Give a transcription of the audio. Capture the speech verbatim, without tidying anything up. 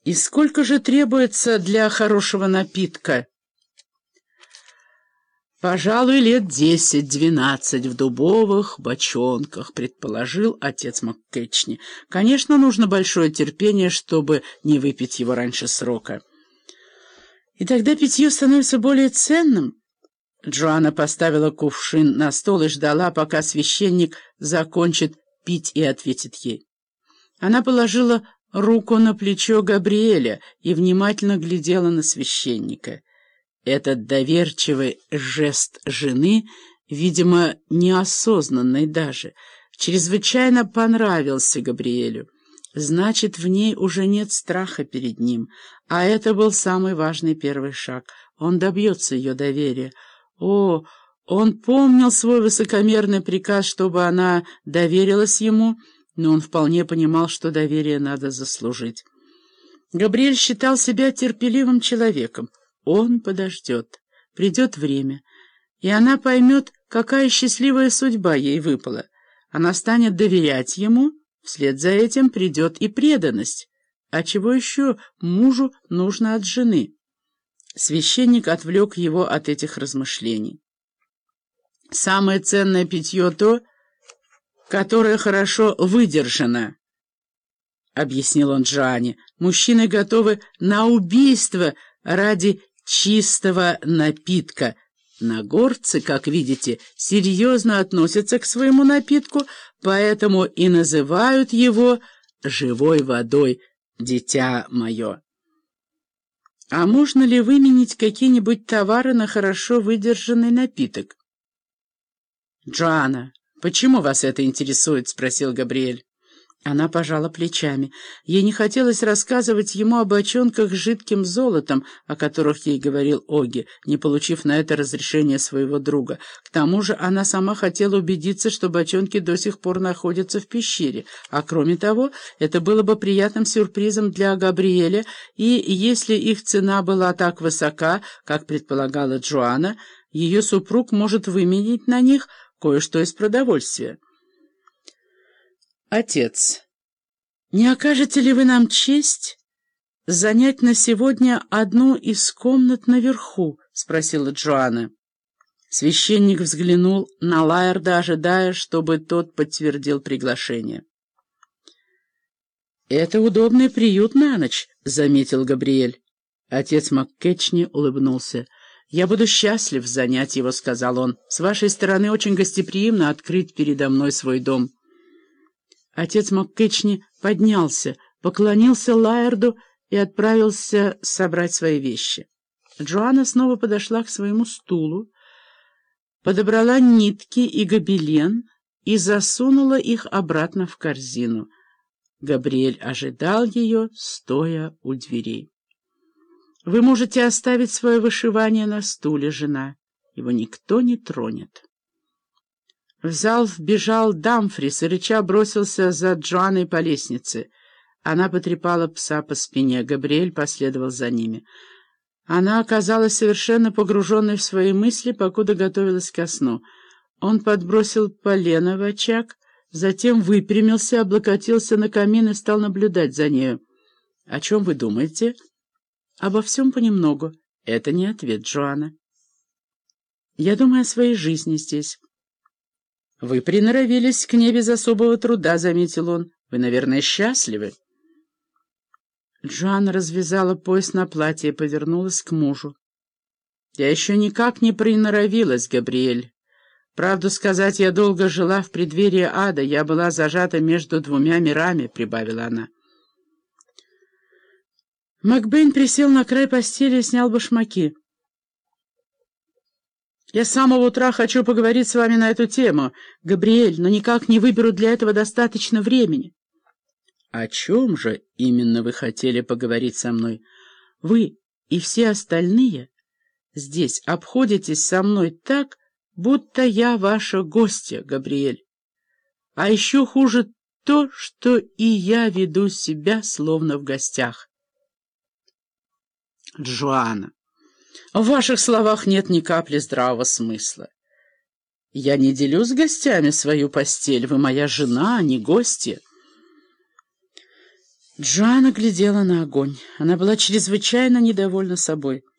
«И сколько же требуется для хорошего напитка?» «Пожалуй, лет десять-двенадцать в дубовых бочонках», — предположил отец МакКетчни. «Конечно, нужно большое терпение, чтобы не выпить его раньше срока». «И тогда питье становится более ценным». Джоанна поставила кувшин на стол и ждала, пока священник закончит пить и ответит ей. Она положила руку на плечо Габриэля и внимательно глядела на священника. Этот доверчивый жест жены, видимо, неосознанный даже, чрезвычайно понравился Габриэлю. Значит, в ней уже нет страха перед ним, а это был самый важный первый шаг. Он добьется ее доверия. О, он помнил свой высокомерный приказ, чтобы она доверилась ему, но он вполне понимал, что доверие надо заслужить. Габриэль считал себя терпеливым человеком. Он подождет. Придет время, и она поймет, какая счастливая судьба ей выпала. Она станет доверять ему, вслед за этим придет и преданность. А чего еще мужу нужно от жены? Священник отвлек его от этих размышлений. «Самое ценное питье то, которое хорошо выдержано», — объяснил он Джоанне. «Мужчины готовы на убийство ради чистого напитка. Нагорцы, как видите, серьезно относятся к своему напитку, поэтому и называют его живой водой, дитя мое». «А можно ли выменить какие-нибудь товары на хорошо выдержанный напиток?» «Джоанна, почему вас это интересует?» — спросил Габриэль. Она пожала плечами. Ей не хотелось рассказывать ему о бочонках с жидким золотом, о которых ей говорил Оги, не получив на это разрешение своего друга. К тому же она сама хотела убедиться, что бочонки до сих пор находятся в пещере. А кроме того, это было бы приятным сюрпризом для Габриэля, и если их цена была так высока, как предполагала Джоанна, ее супруг может выменить на них кое-что из продовольствия. «Отец, не окажете ли вы нам честь занять на сегодня одну из комнат наверху?» — спросила Джоанна. Священник взглянул на Лаэрда, ожидая, чтобы тот подтвердил приглашение. «Это удобный приют на ночь», — заметил Габриэль. Отец МакКетчни улыбнулся. «Я буду счастлив занять его», — сказал он. «С вашей стороны очень гостеприимно открыть передо мной свой дом». Отец МакКетчни поднялся, поклонился Лаэрду и отправился собрать свои вещи. Джоанна снова подошла к своему стулу, подобрала нитки и гобелен и засунула их обратно в корзину. Габриэль ожидал ее, стоя у дверей. «Вы можете оставить свое вышивание на стуле, жена. Его никто не тронет». В зал вбежал Дамфрис и рыча бросился за Джоанной по лестнице. Она потрепала пса по спине, Габриэль последовал за ними. Она оказалась совершенно погруженной в свои мысли, покуда готовилась ко сну. Он подбросил полено в очаг, затем выпрямился, облокотился на камин и стал наблюдать за нею. «О чем вы думаете?» «Обо всем понемногу». «Это не ответ, Джоанна». «Я думаю о своей жизни здесь». «Вы приноровились к ней без особого труда», — заметил он. «Вы, наверное, счастливы». Джоанна развязала пояс на платье и повернулась к мужу. «Я еще никак не приноровилась, Габриэль. Правду сказать, я долго жила в преддверии ада, я была зажата между двумя мирами», — прибавила она. Макбейн присел на край постели и снял башмаки. «Я с самого утра хочу поговорить с вами на эту тему, Габриэль, но никак не выберу для этого достаточно времени». «О чем же именно вы хотели поговорить со мной? Вы и все остальные здесь обходитесь со мной так, будто я ваша гостья, Габриэль. А еще хуже то, что и я веду себя словно в гостях». «Джоанна, в ваших словах нет ни капли здравого смысла. Я не делю с гостями свою постель. Вы моя жена, а не гостья». Джоанна глядела на огонь. Она была чрезвычайно недовольна собой.